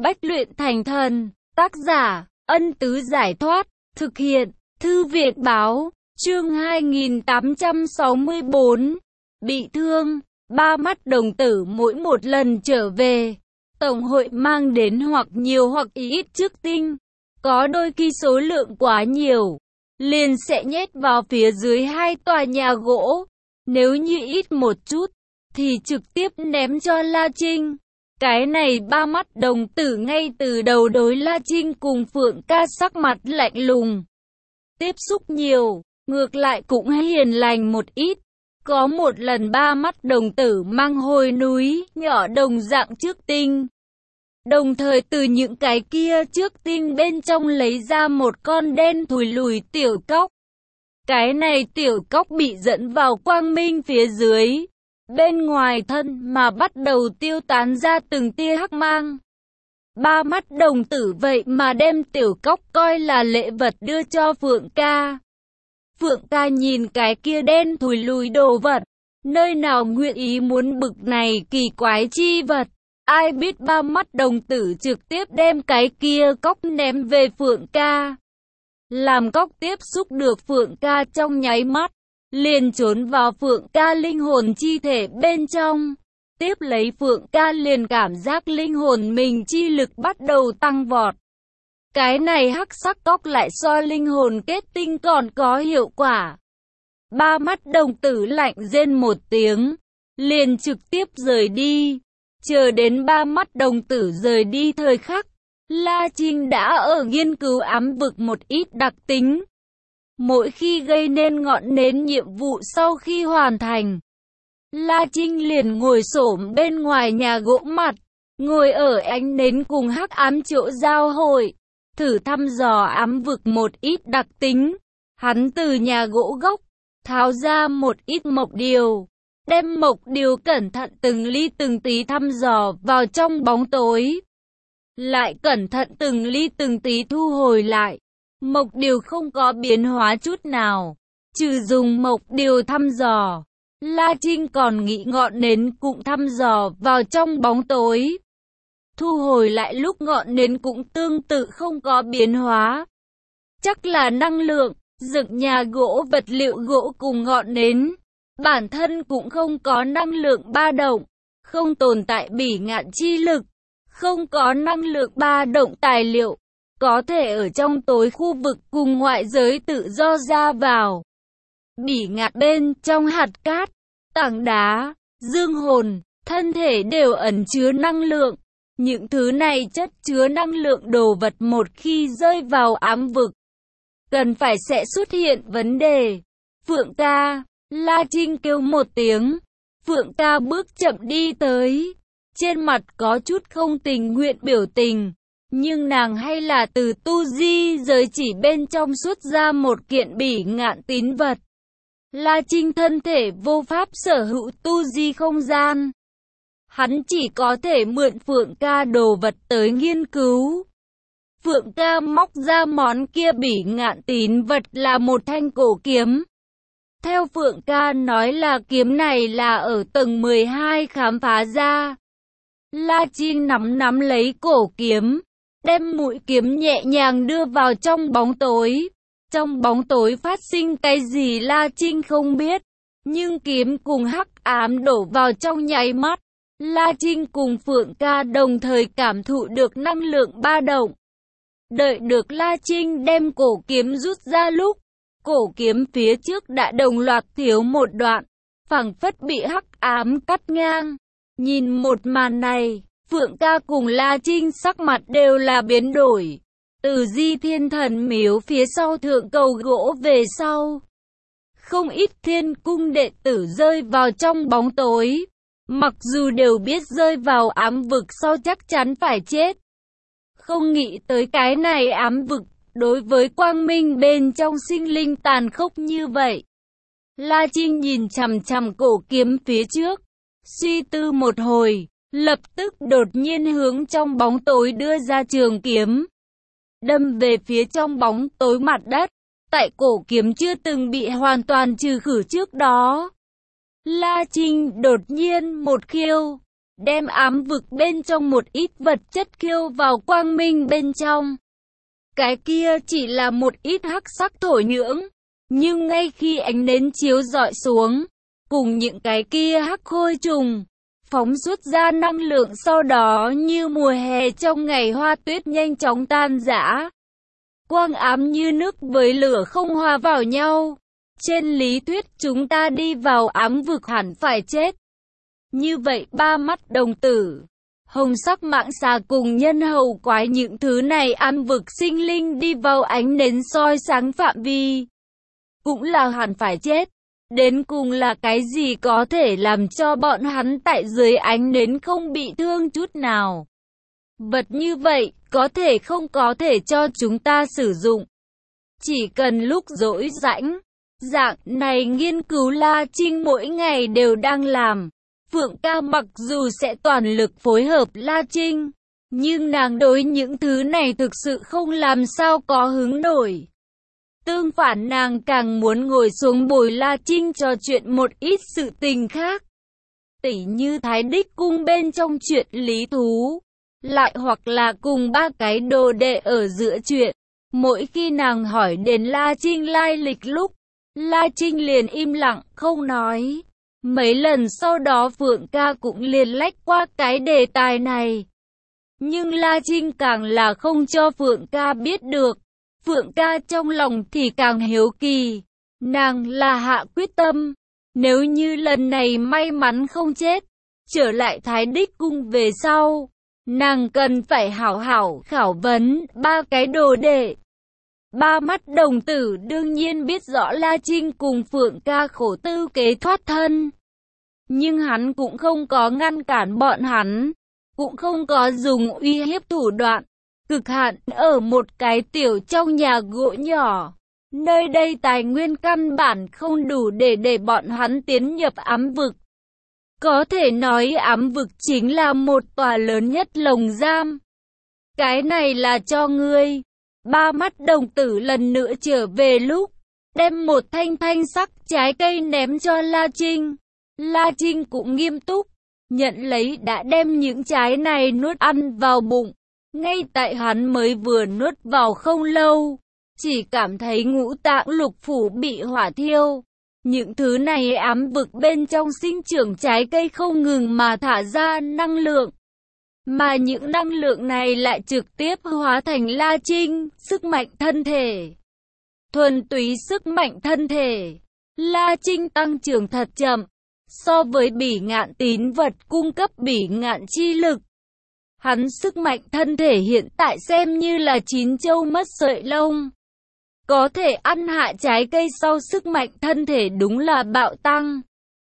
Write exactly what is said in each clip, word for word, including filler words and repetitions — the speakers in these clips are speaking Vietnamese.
Bách luyện thành thần. Tác giả, Ân Tứ Giải Thoát. Thực hiện, Thư Việt Báo. Chương hai nghìn tám trăm sáu mươi bốn. Bị thương. Ba mắt đồng tử mỗi một lần trở về, Tổng hội mang đến hoặc nhiều hoặc ít chức tinh. Có đôi khi số lượng quá nhiều, liền sẽ nhét vào phía dưới hai tòa nhà gỗ. Nếu như ít một chút, thì trực tiếp ném cho La Trinh. Cái này ba mắt đồng tử ngay từ đầu đối La Trinh cùng Phượng Ca sắc mặt lạnh lùng. Tiếp xúc nhiều, ngược lại cũng hiền lành một ít. Có một lần ba mắt đồng tử mang hồi núi nhỏ đồng dạng trước tinh. Đồng thời từ những cái kia trước tinh bên trong lấy ra một con đen thùi lùi tiểu cóc. Cái này tiểu cóc bị dẫn vào quang minh phía dưới. Bên ngoài thân mà bắt đầu tiêu tán ra từng tia hắc mang. Ba mắt đồng tử vậy mà đem tiểu cóc coi là lễ vật đưa cho Phượng Ca. Phượng Ca nhìn cái kia đen thùi lùi đồ vật, nơi nào nguyện ý muốn bực này kỳ quái chi vật. Ai biết ba mắt đồng tử trực tiếp đem cái kia cóc ném về Phượng Ca. Làm cóc tiếp xúc được Phượng Ca trong nháy mắt, liền trốn vào Phượng Ca linh hồn chi thể bên trong. Tiếp lấy Phượng Ca liền cảm giác linh hồn mình chi lực bắt đầu tăng vọt. Cái này hắc sắc cóc lại so linh hồn kết tinh còn có hiệu quả. Ba mắt đồng tử lạnh rên một tiếng, liền trực tiếp rời đi. Chờ đến ba mắt đồng tử rời đi thời khắc, La Trinh đã ở nghiên cứu ám vực một ít đặc tính. Mỗi khi gây nên ngọn nến nhiệm vụ sau khi hoàn thành, La Trinh liền ngồi xổm bên ngoài nhà gỗ mặt, ngồi ở ánh nến cùng hắc ám chỗ giao hội, thử thăm dò ám vực một ít đặc tính. Hắn từ nhà gỗ gốc, tháo ra một ít mộc điều, đem mộc điều cẩn thận từng ly từng tí thăm dò vào trong bóng tối. Lại cẩn thận từng ly từng tí thu hồi lại. Mộc điều không có biến hóa chút nào, trừ dùng mộc điều thăm dò. La Trinh còn nghĩ ngọn nến cũng thăm dò vào trong bóng tối. Thu hồi lại lúc ngọn nến cũng tương tự không có biến hóa. Chắc là năng lượng, dựng nhà gỗ vật liệu gỗ cùng ngọn nến. Bản thân cũng không có năng lượng ba động, không tồn tại bỉ ngạn chi lực, không có năng lượng ba động tài liệu. Có thể ở trong tối khu vực cùng ngoại giới tự do ra vào. Bỉ ngạn bên trong hạt cát, tảng đá, dương hồn, thân thể đều ẩn chứa năng lượng. Những thứ này chất chứa năng lượng đồ vật một khi rơi vào ám vực, cần phải sẽ xuất hiện vấn đề. Phượng Ca, La Trinh kêu một tiếng. Phượng Ca bước chậm đi tới. Trên mặt có chút không tình nguyện biểu tình. Nhưng nàng hay là từ tu di giới chỉ bên trong xuất ra một kiện bỉ ngạn tín vật. La Trinh thân thể vô pháp sở hữu tu di không gian. Hắn chỉ có thể mượn Phượng Ca đồ vật tới nghiên cứu. Phượng Ca móc ra món kia bỉ ngạn tín vật là một thanh cổ kiếm. Theo Phượng Ca nói là kiếm này là ở tầng mười hai khám phá ra. La Trinh nắm nắm lấy cổ kiếm, đem mũi kiếm nhẹ nhàng đưa vào trong bóng tối. Trong bóng tối phát sinh cái gì La Trinh không biết, nhưng kiếm cùng hắc ám đổ vào trong nháy mắt. La Trinh cùng Phượng Ca đồng thời cảm thụ được năng lượng ba động. Đợi được La Trinh đem cổ kiếm rút ra lúc, cổ kiếm phía trước đã đồng loạt thiếu một đoạn, phảng phất bị hắc ám cắt ngang. Nhìn một màn này, Phượng Ca cùng La Trinh sắc mặt đều là biến đổi. Từ Di Thiên Thần Miếu phía sau thượng cầu gỗ về sau, không ít thiên cung đệ tử rơi vào trong bóng tối. Mặc dù đều biết rơi vào ám vực sau chắc chắn phải chết, không nghĩ tới cái này ám vực đối với quang minh bên trong sinh linh tàn khốc như vậy. La Trinh nhìn chằm chằm cổ kiếm phía trước, suy tư một hồi, lập tức đột nhiên hướng trong bóng tối đưa ra trường kiếm, đâm về phía trong bóng tối mặt đất. Tại cổ kiếm chưa từng bị hoàn toàn trừ khử trước đó, La Trinh đột nhiên một khiêu, đem ám vực bên trong một ít vật chất khiêu vào quang minh bên trong. Cái kia chỉ là một ít hắc sắc thổ nhưỡng, nhưng ngay khi ánh nến chiếu rọi xuống, cùng những cái kia hắc khôi trùng, phóng xuất ra năng lượng sau đó như mùa hè trong ngày hoa tuyết nhanh chóng tan rã. Quang ám như nước với lửa không hòa vào nhau. Trên lý thuyết chúng ta đi vào ám vực hẳn phải chết. Như vậy ba mắt đồng tử, hồng sắc mạng xà cùng nhân hầu quái những thứ này ám vực sinh linh đi vào ánh nến soi sáng phạm vi, cũng là hẳn phải chết. Đến cùng là cái gì có thể làm cho bọn hắn tại dưới ánh nến không bị thương chút nào? Vật như vậy, có thể không có thể cho chúng ta sử dụng. Chỉ cần lúc rỗi rãnh, dạng này nghiên cứu La Trinh mỗi ngày đều đang làm. Phượng Ca mặc dù sẽ toàn lực phối hợp La Trinh, nhưng nàng đối những thứ này thực sự không làm sao có hứng nổi. Tương phản nàng càng muốn ngồi xuống bồi La Trinh trò chuyện một ít sự tình khác. Tỉ như Thái Đích cung bên trong chuyện lý thú, lại hoặc là cùng ba cái đồ đệ ở giữa chuyện. Mỗi khi nàng hỏi đến La Trinh lai lịch lúc, La Trinh liền im lặng không nói. Mấy lần sau đó Phượng Ca cũng liền lách qua cái đề tài này. Nhưng La Trinh càng là không cho Phượng Ca biết được. Phượng Ca trong lòng thì càng hiếu kỳ. Nàng là hạ quyết tâm. Nếu như lần này may mắn không chết, trở lại Thái Đích cung về sau, nàng cần phải hảo hảo khảo vấn ba cái đồ đệ. Ba mắt đồng tử đương nhiên biết rõ La Trinh cùng Phượng Ca khổ tư kế thoát thân. Nhưng hắn cũng không có ngăn cản bọn hắn, cũng không có dùng uy hiếp thủ đoạn. Cực hạn ở một cái tiểu trong nhà gỗ nhỏ. Nơi đây tài nguyên căn bản không đủ để để bọn hắn tiến nhập ám vực. Có thể nói ám vực chính là một tòa lớn nhất lồng giam. Cái này là cho ngươi. Ba mắt đồng tử lần nữa trở về lúc, đem một thanh thanh sắc trái cây ném cho La Trinh. La Trinh cũng nghiêm túc, nhận lấy đã đem những trái này nuốt ăn vào bụng. Ngay tại hắn mới vừa nuốt vào không lâu, chỉ cảm thấy ngũ tạng lục phủ bị hỏa thiêu. Những thứ này ám vực bên trong sinh trưởng trái cây không ngừng mà thả ra năng lượng. Mà những năng lượng này lại trực tiếp hóa thành La Trinh, sức mạnh thân thể. Thuần túy sức mạnh thân thể. La Trinh tăng trưởng thật chậm, so với bỉ ngạn tín vật cung cấp bỉ ngạn chi lực. Hắn sức mạnh thân thể hiện tại xem như là chín châu mất sợi lông. Có thể ăn hạ trái cây sau sức mạnh thân thể đúng là bạo tăng.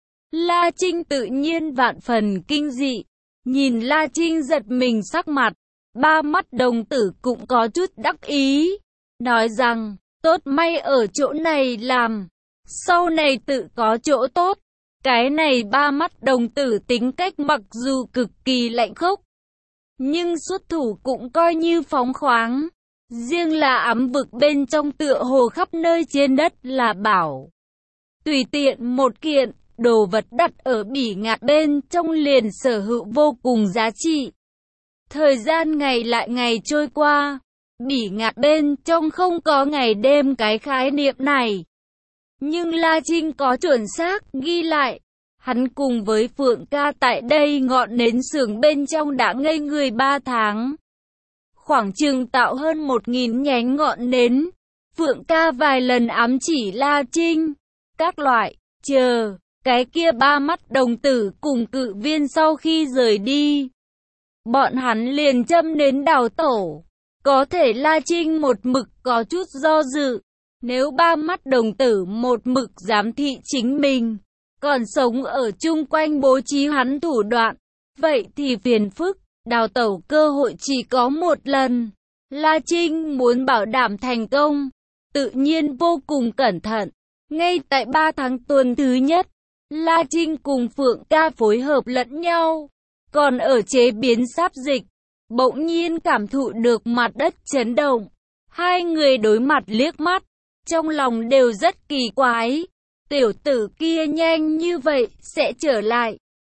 La Trinh tự nhiên vạn phần kinh dị. Nhìn La Trinh giật mình sắc mặt, ba mắt đồng tử cũng có chút đắc ý. Nói rằng, tốt may ở chỗ này làm, sau này tự có chỗ tốt. Cái này ba mắt đồng tử tính cách mặc dù cực kỳ lạnh khốc, nhưng xuất thủ cũng coi như phóng khoáng. Riêng là ám vực bên trong tựa hồ khắp nơi trên đất là bảo. Tùy tiện một kiện, đồ vật đặt ở bỉ ngạn bên trong liền sở hữu vô cùng giá trị. Thời gian ngày lại ngày trôi qua, bỉ ngạn bên trong không có ngày đêm cái khái niệm này. Nhưng La Trinh có chuẩn xác ghi lại. Hắn cùng với Phượng Ca tại đây ngọn nến sưởng bên trong đã ngây người ba tháng. Khoảng chừng tạo hơn một nghìn nhánh ngọn nến. Phượng Ca vài lần ám chỉ La Trinh. Các loại, chờ, cái kia ba mắt đồng tử cùng cự viên sau khi rời đi. Bọn hắn liền châm nến đào tổ. Có thể La Trinh một mực có chút do dự. Nếu ba mắt đồng tử một mực giám thị chính mình, còn sống ở chung quanh bố trí hắn thủ đoạn, vậy thì phiền phức. Đào tẩu cơ hội chỉ có một lần. La Trinh muốn bảo đảm thành công, tự nhiên vô cùng cẩn thận. Ngay tại ba tháng tuần thứ nhất, La Trinh cùng Phượng Ca phối hợp lẫn nhau. Còn ở chế biến sáp dịch, bỗng nhiên cảm thụ được mặt đất chấn động. Hai người đối mặt liếc mắt, trong lòng đều rất kỳ quái. Tiểu tử kia nhanh như vậy sẽ trở lại.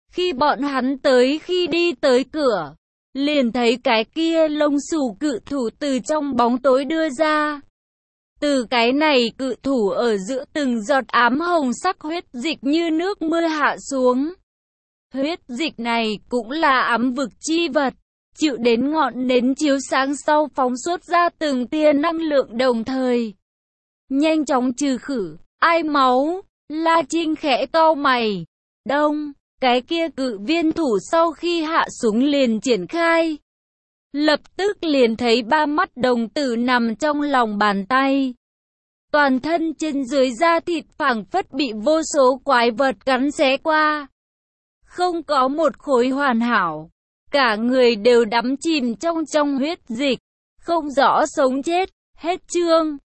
Khi bọn hắn tới khi đi tới cửa, liền thấy cái kia lông xù cự thủ từ trong bóng tối đưa ra. Từ cái này cự thủ ở giữa từng giọt ám hồng sắc huyết dịch như nước mưa hạ xuống. Huyết dịch này cũng là ám vực chi vật, chịu đến ngọn nến chiếu sáng sau phóng xuất ra từng tia năng lượng đồng thời. Nhanh chóng trừ khử, ai máu, La Trinh khẽ cau mày. Đông, cái kia cự viên thủ sau khi hạ súng liền triển khai. Lập tức liền thấy ba mắt đồng tử nằm trong lòng bàn tay. Toàn thân trên dưới da thịt phảng phất bị vô số quái vật cắn xé qua. Không có một khối hoàn hảo. Cả người đều đắm chìm trong trong huyết dịch. Không rõ sống chết. Hết chương.